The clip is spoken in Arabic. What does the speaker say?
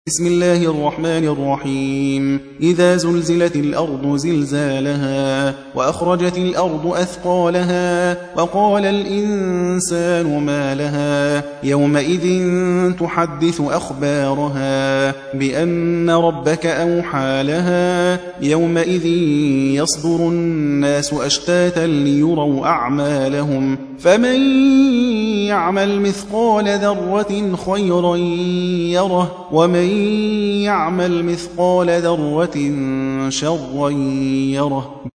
بسم الله الرحمن الرحيم إذا زلزلت الأرض زلزالها وأخرجت الأرض أثقالها وقال الإنسان ما لها يومئذ تحدث أخبارها بأن ربك أوحى لها يومئذ يصدر الناس أشتاتا ليروا أعمالهم فمن يعمل مثقال ذرة خيرا يره ومن يعمل مثقال ذرة شرا يره